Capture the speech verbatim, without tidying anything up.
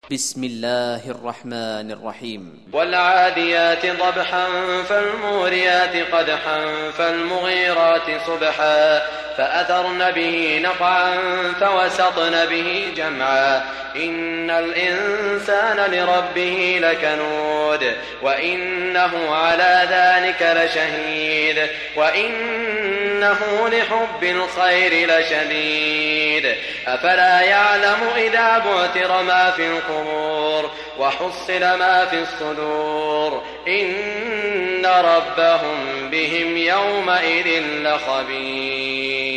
بسم الله الرحمن الرحيم. والعاديات ضبحا فالموريات قدحا فالمغيرات صبحا فأثرن به نقعا فوسطن به جمعا إن الإنسان لربه لكنود وإنه على ذلك لشهيد وإنه لحب الخير لشديد أفلا يعلم إذا بعثر ما في القبور وحصل ما في الصدور إن ربهم بهم يومئذ لخبير.